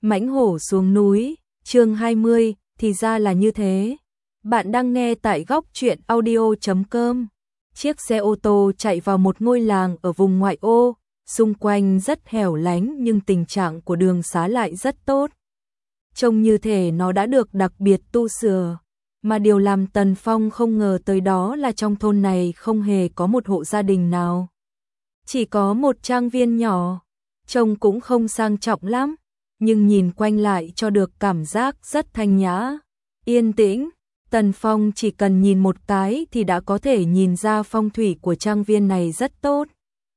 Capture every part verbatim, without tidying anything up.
Mãnh hổ xuống núi, chương hai mươi, thì ra là như thế. Bạn đang nghe tại góc truyện audio chấm com. Chiếc xe ô tô chạy vào một ngôi làng ở vùng ngoại ô, xung quanh rất hẻo lánh nhưng tình trạng của đường xá lại rất tốt. Trông như thể nó đã được đặc biệt tu sửa, mà điều làm Tần Phong không ngờ tới đó là trong thôn này không hề có một hộ gia đình nào. Chỉ có một trang viên nhỏ, trông cũng không sang trọng lắm, nhưng nhìn quanh lại cho được cảm giác rất thanh nhã, yên tĩnh. Tần Phong chỉ cần nhìn một cái thì đã có thể nhìn ra phong thủy của trang viên này rất tốt.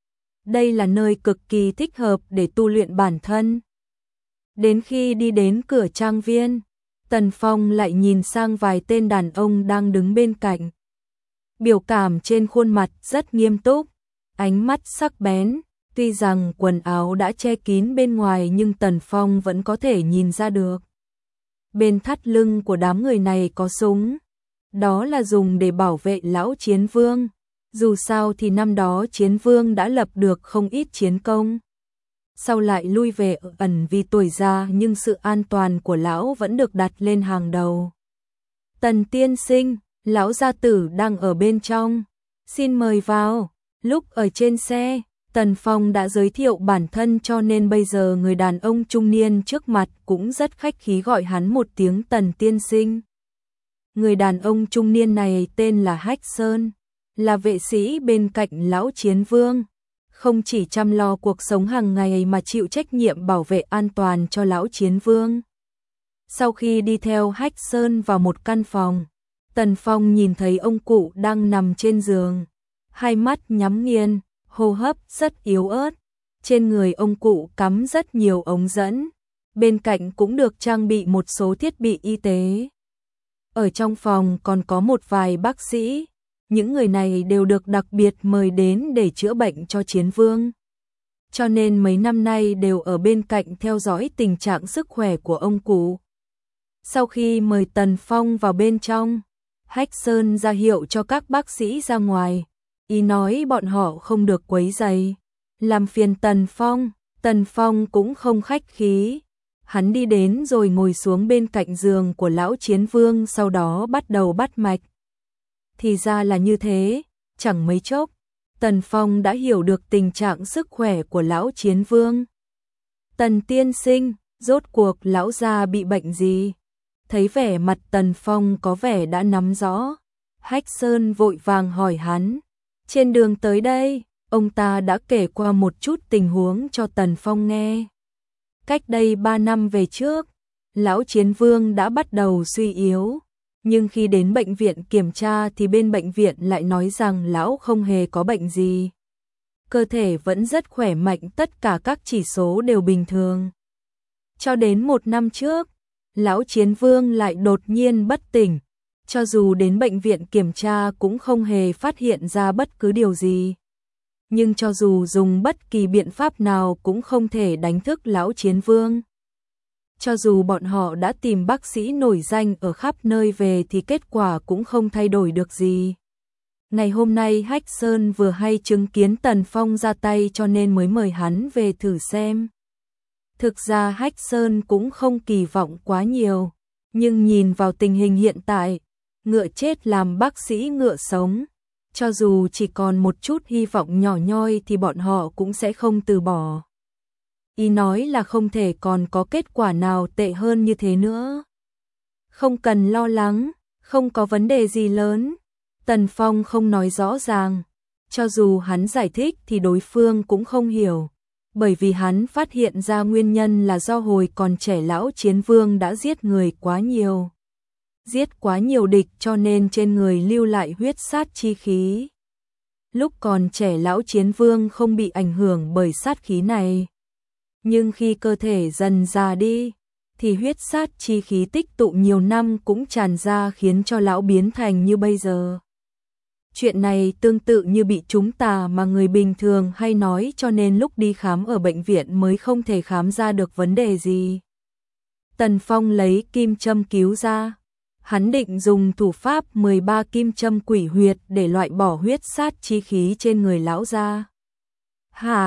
Đây là nơi cực kỳ thích hợp để tu luyện bản thân. Đến khi đi đến cửa trang viên, Tần Phong lại nhìn sang vài tên đàn ông đang đứng bên cạnh. Biểu cảm trên khuôn mặt rất nghiêm túc, ánh mắt sắc bén. Tuy rằng quần áo đã che kín bên ngoài nhưng Tần Phong vẫn có thể nhìn ra được. Bên thắt lưng của đám người này có súng. Đó là dùng để bảo vệ lão Chiến Vương. Dù sao thì năm đó Chiến Vương đã lập được không ít chiến công. Sau lại lui về ở ẩn vì tuổi già nhưng sự an toàn của lão vẫn được đặt lên hàng đầu. Tần tiên sinh, lão gia tử đang ở bên trong. Xin mời vào. Lúc ở trên xe, Tần Phong đã giới thiệu bản thân cho nên bây giờ người đàn ông trung niên trước mặt cũng rất khách khí gọi hắn một tiếng Tần tiên sinh. Người đàn ông trung niên này tên là Hách Sơn, là vệ sĩ bên cạnh lão Chiến Vương, không chỉ chăm lo cuộc sống hàng ngày mà chịu trách nhiệm bảo vệ an toàn cho lão Chiến Vương. Sau khi đi theo Hách Sơn vào một căn phòng, Tần Phong nhìn thấy ông cụ đang nằm trên giường, hai mắt nhắm nghiền, hô hấp rất yếu ớt. Trên người ông cụ cắm rất nhiều ống dẫn, bên cạnh cũng được trang bị một số thiết bị y tế. Ở trong phòng còn có một vài bác sĩ, những người này đều được đặc biệt mời đến để chữa bệnh cho Chiến Vương. Cho nên mấy năm nay đều ở bên cạnh theo dõi tình trạng sức khỏe của ông cụ. Sau khi mời Tần Phong vào bên trong, Hách Sơn ra hiệu cho các bác sĩ ra ngoài. Ý nói bọn họ không được quấy rầy, làm phiền Tần Phong. Tần Phong cũng không khách khí. Hắn đi đến rồi ngồi xuống bên cạnh giường của lão Chiến Vương, sau đó bắt đầu bắt mạch. Thì ra là như thế, chẳng mấy chốc, Tần Phong đã hiểu được tình trạng sức khỏe của lão Chiến Vương. Tần tiên sinh, rốt cuộc lão gia bị bệnh gì? Thấy vẻ mặt Tần Phong có vẻ đã nắm rõ, Hách Sơn vội vàng hỏi hắn. Trên đường tới đây, ông ta đã kể qua một chút tình huống cho Tần Phong nghe. Cách đây ba năm về trước, lão Chiến Vương đã bắt đầu suy yếu, nhưng khi đến bệnh viện kiểm tra thì bên bệnh viện lại nói rằng lão không hề có bệnh gì. Cơ thể vẫn rất khỏe mạnh, tất cả các chỉ số đều bình thường. Cho đến một năm trước, lão Chiến Vương lại đột nhiên bất tỉnh. Cho dù đến bệnh viện kiểm tra cũng không hề phát hiện ra bất cứ điều gì. Nhưng cho dù dùng bất kỳ biện pháp nào cũng không thể đánh thức lão Chiến Vương. Cho dù bọn họ đã tìm bác sĩ nổi danh ở khắp nơi về thì kết quả cũng không thay đổi được gì. Ngày hôm nay Hách Sơn vừa hay chứng kiến Tần Phong ra tay cho nên mới mời hắn về thử xem. Thực ra Hách Sơn cũng không kỳ vọng quá nhiều, nhưng nhìn vào tình hình hiện tại, ngựa chết làm bác sĩ ngựa sống, cho dù chỉ còn một chút hy vọng nhỏ nhoi thì bọn họ cũng sẽ không từ bỏ. Ý nói là không thể còn có kết quả nào tệ hơn như thế nữa. Không cần lo lắng, không có vấn đề gì lớn. Tần Phong không nói rõ ràng, cho dù hắn giải thích thì đối phương cũng không hiểu, bởi vì hắn phát hiện ra nguyên nhân là do hồi còn trẻ lão Chiến Vương đã giết người quá nhiều. Giết quá nhiều địch cho nên trên người lưu lại huyết sát chi khí. Lúc còn trẻ lão Chiến Vương không bị ảnh hưởng bởi sát khí này. Nhưng khi cơ thể dần già đi, thì huyết sát chi khí tích tụ nhiều năm cũng tràn ra khiến cho lão biến thành như bây giờ. Chuyện này tương tự như bị trúng tà mà người bình thường hay nói, cho nên lúc đi khám ở bệnh viện mới không thể khám ra được vấn đề gì. Tần Phong lấy kim châm cứu ra. Hắn định dùng thủ pháp mười ba kim châm quỷ huyệt để loại bỏ huyết sát chi khí trên người lão ra. Hà,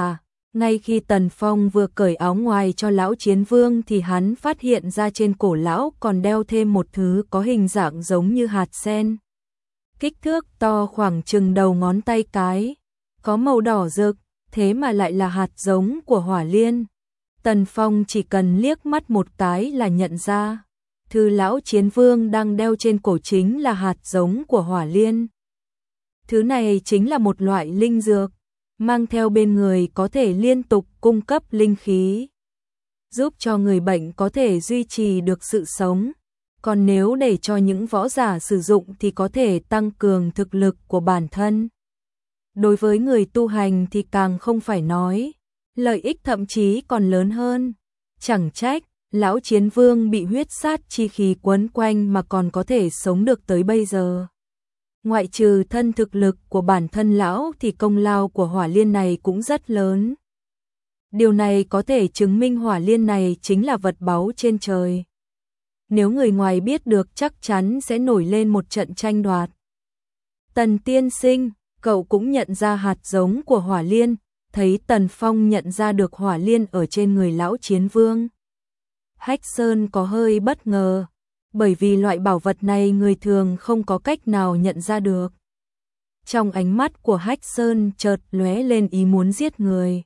Ngay khi Tần Phong vừa cởi áo ngoài cho lão chiến vương thì hắn phát hiện ra trên cổ lão còn đeo thêm một thứ có hình dạng giống như hạt sen. Kích thước to khoảng chừng đầu ngón tay cái, có màu đỏ rực, thế mà lại là hạt giống của hỏa liên. Tần Phong chỉ cần liếc mắt một cái là nhận ra, thứ lão chiến vương đang đeo trên cổ chính là hạt giống của hỏa liên. Thứ này chính là một loại linh dược, mang theo bên người có thể liên tục cung cấp linh khí, giúp cho người bệnh có thể duy trì được sự sống. Còn nếu để cho những võ giả sử dụng thì có thể tăng cường thực lực của bản thân. Đối với người tu hành thì càng không phải nói, lợi ích thậm chí còn lớn hơn. Chẳng trách, lão chiến vương bị huyết sát chi khí quấn quanh mà còn có thể sống được tới bây giờ. Ngoại trừ thân thực lực của bản thân lão thì công lao của hỏa liên này cũng rất lớn. Điều này có thể chứng minh hỏa liên này chính là vật báu trên trời. Nếu người ngoài biết được chắc chắn sẽ nổi lên một trận tranh đoạt. Tần tiên sinh, cậu cũng nhận ra hạt giống của hỏa liên, thấy Tần Phong nhận ra được hỏa liên ở trên người lão chiến vương. Hách Sơn có hơi bất ngờ, bởi vì loại bảo vật này người thường không có cách nào nhận ra được. Trong ánh mắt của Hách Sơn chợt lóe lên ý muốn giết người.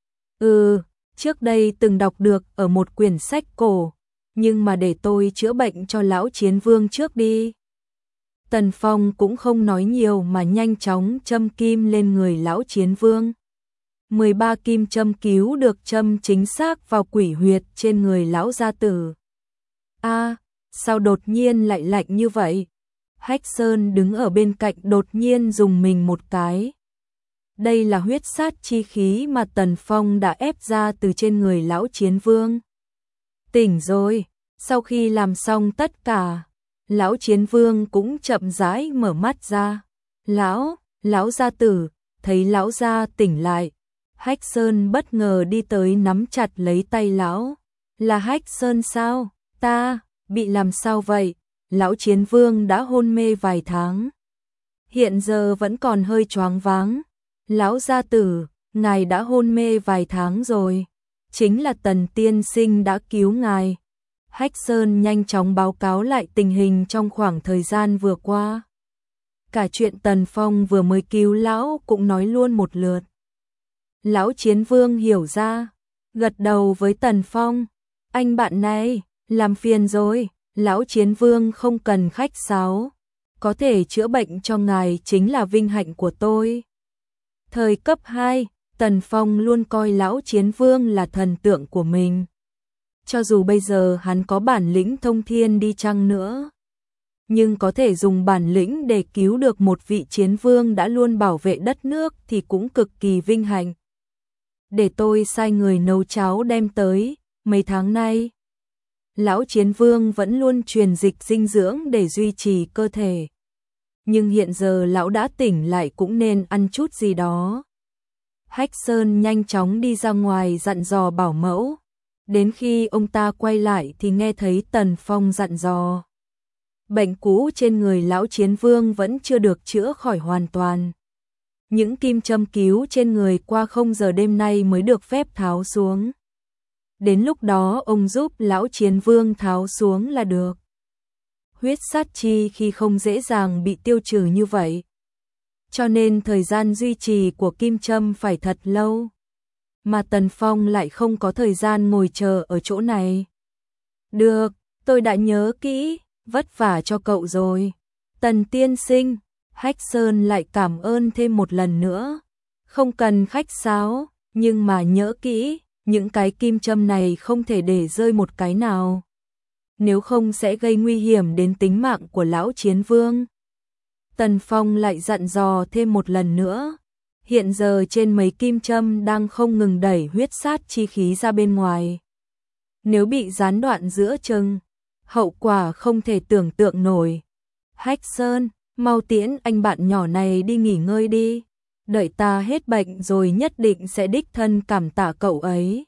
Ừ, trước đây từng đọc được ở một quyển sách cổ, nhưng mà để tôi chữa bệnh cho lão chiến vương trước đi. Tần Phong cũng không nói nhiều mà nhanh chóng châm kim lên người lão chiến vương. mười ba kim châm cứu được châm chính xác vào quỷ huyệt trên người lão gia tử. A, sao đột nhiên lại lạnh như vậy? Hách Sơn đứng ở bên cạnh đột nhiên dùng mình một cái. Đây là huyết sát chi khí mà Tần Phong đã ép ra từ trên người lão chiến vương. Tỉnh rồi, sau khi làm xong tất cả, lão chiến vương cũng chậm rãi mở mắt ra. Lão, lão gia tử, thấy lão gia tỉnh lại. Hách Sơn bất ngờ đi tới nắm chặt lấy tay lão. Là Hách Sơn sao? Ta, bị làm sao vậy? Lão chiến vương đã hôn mê vài tháng. Hiện giờ vẫn còn hơi choáng váng. Lão gia tử, ngài đã hôn mê vài tháng rồi. Chính là Tần tiên sinh đã cứu ngài. Hách Sơn nhanh chóng báo cáo lại tình hình trong khoảng thời gian vừa qua. Cả chuyện Tần Phong vừa mới cứu lão cũng nói luôn một lượt. Lão chiến vương hiểu ra, gật đầu với Tần Phong. Anh bạn này, làm phiền rồi, lão chiến vương không cần khách sáo. Có thể chữa bệnh cho ngài chính là vinh hạnh của tôi. Thời cấp hai, Tần Phong luôn coi lão chiến vương là thần tượng của mình. Cho dù bây giờ hắn có bản lĩnh thông thiên đi chăng nữa, nhưng có thể dùng bản lĩnh để cứu được một vị chiến vương đã luôn bảo vệ đất nước thì cũng cực kỳ vinh hạnh. Để tôi sai người nấu cháo đem tới, mấy tháng nay, lão chiến vương vẫn luôn truyền dịch dinh dưỡng để duy trì cơ thể. Nhưng hiện giờ lão đã tỉnh lại cũng nên ăn chút gì đó. Hách Sơn nhanh chóng đi ra ngoài dặn dò bảo mẫu. Đến khi ông ta quay lại thì nghe thấy Tần Phong dặn dò. Bệnh cũ trên người lão chiến vương vẫn chưa được chữa khỏi hoàn toàn. Những kim châm cứu trên người qua không giờ đêm nay mới được phép tháo xuống. Đến lúc đó ông giúp lão chiến vương tháo xuống là được. Huyết sát chi khi không dễ dàng bị tiêu trừ như vậy. Cho nên thời gian duy trì của kim châm phải thật lâu. Mà Tần Phong lại không có thời gian ngồi chờ ở chỗ này. Được, tôi đã nhớ kỹ, vất vả cho cậu rồi. Tần tiên sinh, Hách Sơn lại cảm ơn thêm một lần nữa. Không cần khách sáo, nhưng mà nhớ kỹ, những cái kim châm này không thể để rơi một cái nào. Nếu không sẽ gây nguy hiểm đến tính mạng của lão chiến vương. Tần Phong lại dặn dò thêm một lần nữa. Hiện giờ trên mấy kim châm đang không ngừng đẩy huyết sát chi khí ra bên ngoài. Nếu bị gián đoạn giữa chừng, hậu quả không thể tưởng tượng nổi. Hách Sơn, mau tiễn anh bạn nhỏ này đi nghỉ ngơi đi. Đợi ta hết bệnh rồi nhất định sẽ đích thân cảm tạ cậu ấy.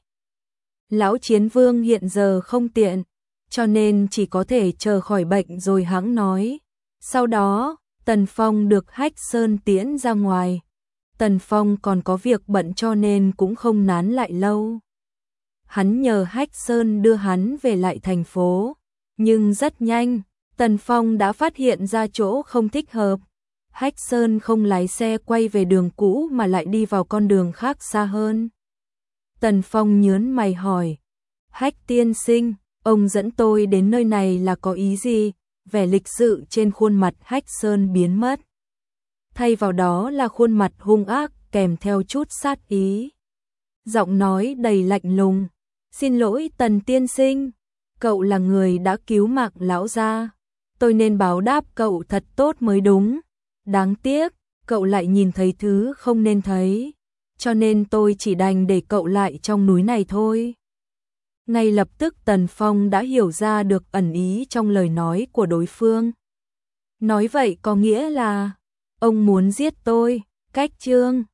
Lão chiến vương hiện giờ không tiện, cho nên chỉ có thể chờ khỏi bệnh rồi hãng nói. Sau đó, Tần Phong được Hách Sơn tiễn ra ngoài. Tần Phong còn có việc bận cho nên cũng không nán lại lâu. Hắn nhờ Hách Sơn đưa hắn về lại thành phố, nhưng rất nhanh, Tần Phong đã phát hiện ra chỗ không thích hợp. Hách Sơn không lái xe quay về đường cũ mà lại đi vào con đường khác xa hơn. Tần Phong nhớn mày hỏi, Hách tiên sinh, ông dẫn tôi đến nơi này là có ý gì? Vẻ lịch sự trên khuôn mặt Hách Sơn biến mất. Thay vào đó là khuôn mặt hung ác kèm theo chút sát ý. Giọng nói đầy lạnh lùng, xin lỗi Tần tiên sinh, cậu là người đã cứu mạng lão gia. Tôi nên báo đáp cậu thật tốt mới đúng. Đáng tiếc, cậu lại nhìn thấy thứ không nên thấy, cho nên tôi chỉ đành để cậu lại trong núi này thôi. Ngay lập tức Tần Phong đã hiểu ra được ẩn ý trong lời nói của đối phương. Nói vậy có nghĩa là, ông muốn giết tôi, cách chương.